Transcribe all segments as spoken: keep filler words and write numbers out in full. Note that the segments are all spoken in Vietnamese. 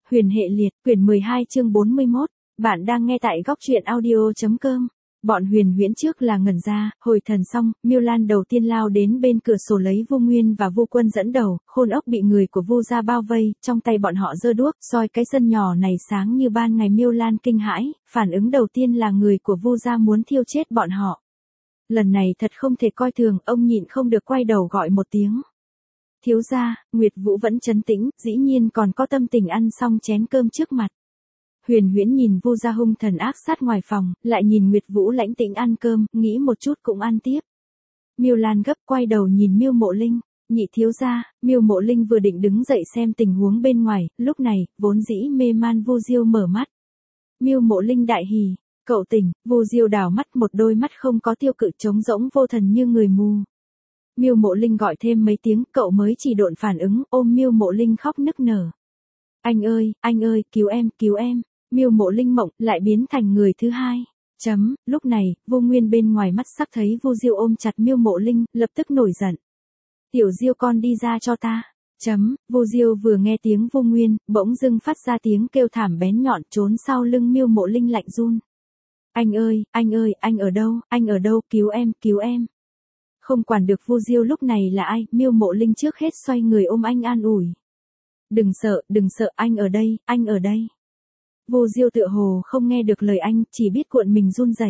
Huyền hệ liệt, quyển mười hai chương bốn mươi mốt. Bạn đang nghe tại góc truyện audio chấm com. Bọn Huyền Huyễn trước là ngẩn ra, hồi thần xong, Miêu Lan đầu tiên lao đến bên cửa sổ lấy Vu Nguyên và Vu Quân dẫn đầu, Khôn Ốc bị người của Vu gia bao vây, trong tay bọn họ giơ đuốc, soi cái sân nhỏ này sáng như ban ngày. Miêu Lan kinh hãi, phản ứng đầu tiên là người của Vu gia muốn thiêu chết bọn họ. Lần này thật không thể coi thường, ông nhịn không được quay đầu gọi một tiếng. Thiếu gia. Nguyệt Vũ vẫn trấn tĩnh, dĩ nhiên còn có tâm tình ăn xong chén cơm trước mặt. Huyền Huyễn nhìn Vu gia hung thần ác sát ngoài phòng, lại nhìn Nguyệt Vũ lãnh tĩnh ăn cơm, nghĩ một chút cũng ăn tiếp. Miêu Lan gấp quay đầu nhìn Miêu Mộ Linh, nhị thiếu gia. Miêu Mộ Linh vừa định đứng dậy xem tình huống bên ngoài, lúc này, vốn dĩ mê man Vu Diêu mở mắt. Miêu Mộ Linh đại hỉ, cậu tỉnh. Vu Diêu đảo mắt, một đôi mắt không có tiêu cự, trống rỗng vô thần như người mù. Miêu Mộ Linh gọi thêm mấy tiếng, cậu mới chỉ độn phản ứng, ôm Miêu Mộ Linh khóc nức nở. Anh ơi, anh ơi, cứu em, cứu em. Miêu Mộ Linh mộng, lại biến thành người thứ hai. Chấm, lúc này, Vô Nguyên bên ngoài mắt sắc thấy Vu Diêu ôm chặt Miêu Mộ Linh, lập tức nổi giận. Tiểu Diêu con đi ra cho ta. Chấm, Vu Diêu vừa nghe tiếng Vô Nguyên, bỗng dưng phát ra tiếng kêu thảm bén nhọn, trốn sau lưng Miêu Mộ Linh lạnh run. Anh ơi, anh ơi, anh ở đâu, anh ở đâu, cứu em, cứu em. Không quản được Vu Diêu lúc này là ai, Miêu Mộ Linh trước hết xoay người ôm anh an ủi. Đừng sợ, đừng sợ, anh ở đây, anh ở đây. Vu Diêu tựa hồ không nghe được lời anh, chỉ biết cuộn mình run rẩy.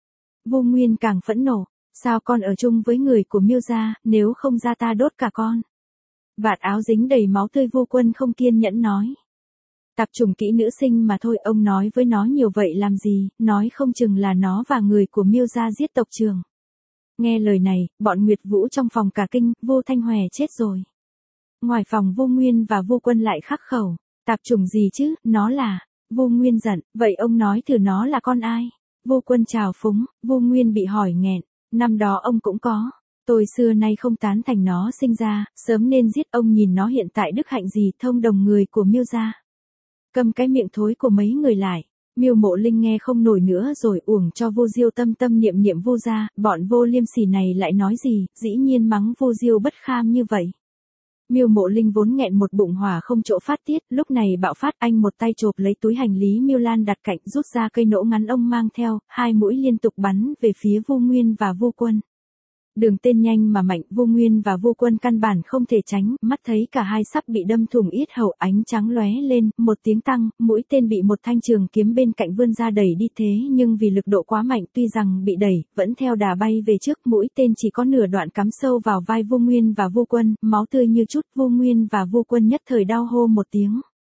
Vô Nguyên càng phẫn nộ, sao con ở chung với người của Miêu gia, nếu không ra ta đốt cả con. Vạt áo dính đầy máu tươi. Vô Quân không kiên nhẫn nói. Tạp chủng kỹ nữ sinh mà thôi, ông nói với nó nhiều vậy làm gì, nói không chừng là nó và người của Miêu gia giết tộc trưởng. Nghe lời này, bọn Nguyệt Vũ trong phòng cả kinh, Vô Thanh Hòe chết rồi. Ngoài phòng Vô Nguyên và Vô Quân lại khắc khẩu, tạp chủng gì chứ, nó là. Vô Nguyên giận, vậy ông nói thử nó là con ai? Vô Quân trào phúng, Vô Nguyên bị hỏi nghẹn, năm đó ông cũng có. Tôi xưa nay không tán thành nó sinh ra, sớm nên giết. Ông nhìn nó hiện tại đức hạnh gì, thông đồng người của Miêu gia. Cầm cái miệng thối của mấy người lại. Miêu Mộ Linh nghe không nổi nữa rồi, uổng cho Vô Diêu tâm tâm niệm niệm Vu gia, bọn vô liêm sỉ này lại nói gì, dĩ nhiên mắng Vu Diêu bất kham như vậy. Miêu Mộ Linh vốn nghẹn một bụng hỏa không chỗ phát tiết, lúc này bạo phát, anh một tay chộp lấy túi hành lý Miêu Lan đặt cạnh, rút ra cây nỗ ngắn ông mang theo, hai mũi liên tục bắn về phía Vô Nguyên và Vô Quân. Đường tên nhanh mà mạnh, Vô Nguyên và Vô Quân căn bản không thể tránh, mắt thấy cả hai sắp bị đâm thủng yết hầu, ánh trắng lóe lên, một tiếng tăng, mũi tên bị một thanh trường kiếm bên cạnh vươn ra đẩy đi, thế nhưng vì lực độ quá mạnh, tuy rằng bị đẩy, vẫn theo đà bay về trước, mũi tên chỉ có nửa đoạn cắm sâu vào vai Vô Nguyên và Vô Quân, máu tươi như chút. Vô Nguyên và Vô Quân nhất thời đau hô một tiếng.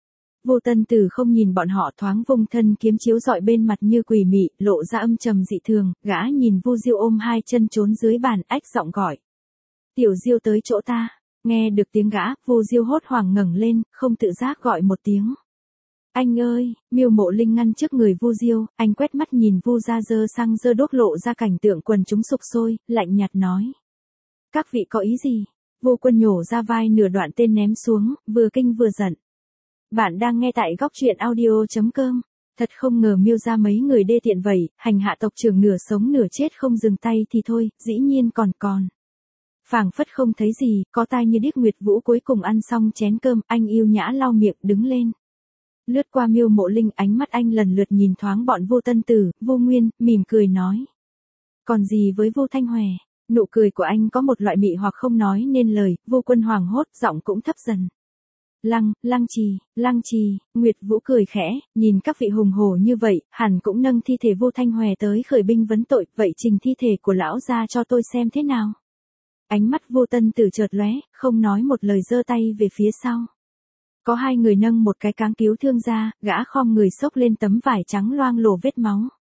Vô Tân Tử không nhìn bọn họ, thoáng vung thân kiếm chiếu rọi bên mặt như quỷ mị, lộ ra âm trầm dị thường, gã nhìn Vu Diêu ôm hai chân trốn dưới bàn, ách giọng gọi. Tiểu Diêu tới chỗ ta. Nghe được tiếng gã, Vu Diêu hốt hoảng ngẩng lên, không tự giác gọi một tiếng. Anh ơi. Miêu Mộ Linh ngăn trước người Vu Diêu, anh quét mắt nhìn Vu gia dơ xăng dơ đuốc, lộ ra cảnh tượng quần chúng sục sôi, lạnh nhạt nói. Các vị có ý gì? Vô Quân nhổ ra vai nửa đoạn tên ném xuống, vừa kinh vừa giận. Bạn đang nghe tại góc truyện audio chấm com. Thật không ngờ Miêu gia mấy người đê tiện vậy, hành hạ tộc trưởng nửa sống nửa chết không dừng tay thì thôi, dĩ nhiên còn còn. Phảng phất không thấy gì, có tai như điếc. Nguyệt Vũ cuối cùng ăn xong chén cơm, anh yêu nhã lau miệng, đứng lên. Lướt qua Miêu Mộ Linh, ánh mắt anh lần lượt nhìn thoáng bọn Vô Tân Tử, Vô Nguyên, mỉm cười nói. Còn gì với Vô Thanh Hòe? Nụ cười của anh có một loại mị hoặc không nói nên lời. Vô Quân hoảng hốt, giọng cũng thấp dần. Lăng, Lăng Trì, Lăng Trì. Nguyệt Vũ cười khẽ, nhìn các vị hùng hổ như vậy, hẳn cũng nâng thi thể Vô Thanh Hòe tới khởi binh vấn tội, vậy trình thi thể của lão ra cho tôi xem thế nào. Ánh mắt Vô Tân Tử chợt lóe, không nói một lời giơ tay về phía sau. Có hai người nâng một cái cáng cứu thương ra, gã khom người xốc lên tấm vải trắng loang lổ vết máu.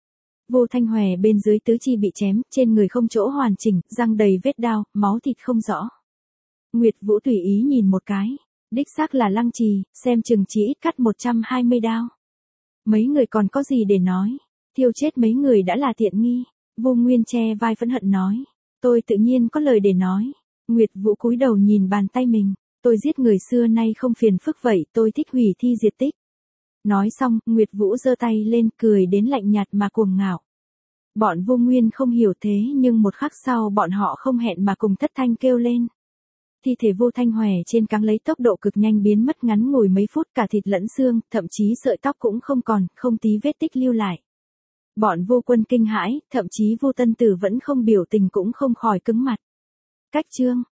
Vô Thanh Hòe bên dưới tứ chi bị chém, trên người không chỗ hoàn chỉnh, răng đầy vết đao, máu thịt không rõ. Nguyệt Vũ tùy ý nhìn một cái. Đích xác là Lăng Trì, xem chừng chỉ ít cắt một trăm hai mươi đao. Mấy người còn có gì để nói, thiêu chết mấy người đã là tiện nghi. Vô Nguyên che vai phẫn hận nói. Tôi tự nhiên có lời để nói. Nguyệt Vũ cúi đầu nhìn bàn tay mình. Tôi giết người xưa nay không phiền phức vậy, tôi thích hủy thi diệt tích. Nói xong, Nguyệt Vũ giơ tay lên, cười đến lạnh nhạt mà cuồng ngạo. Bọn Vô Nguyên không hiểu thế nhưng một khắc sau bọn họ không hẹn mà cùng thất thanh kêu lên. thi thể Vu Thanh Hòe trên cáng lấy tốc độ cực nhanh biến mất ngắn ngủi mấy phút, cả thịt lẫn xương, thậm chí sợi tóc cũng không còn, không tí vết tích lưu lại. Bọn Vô Quân kinh hãi, thậm chí Vu Tân Tử vẫn không biểu tình cũng không khỏi cứng mặt. Cách chương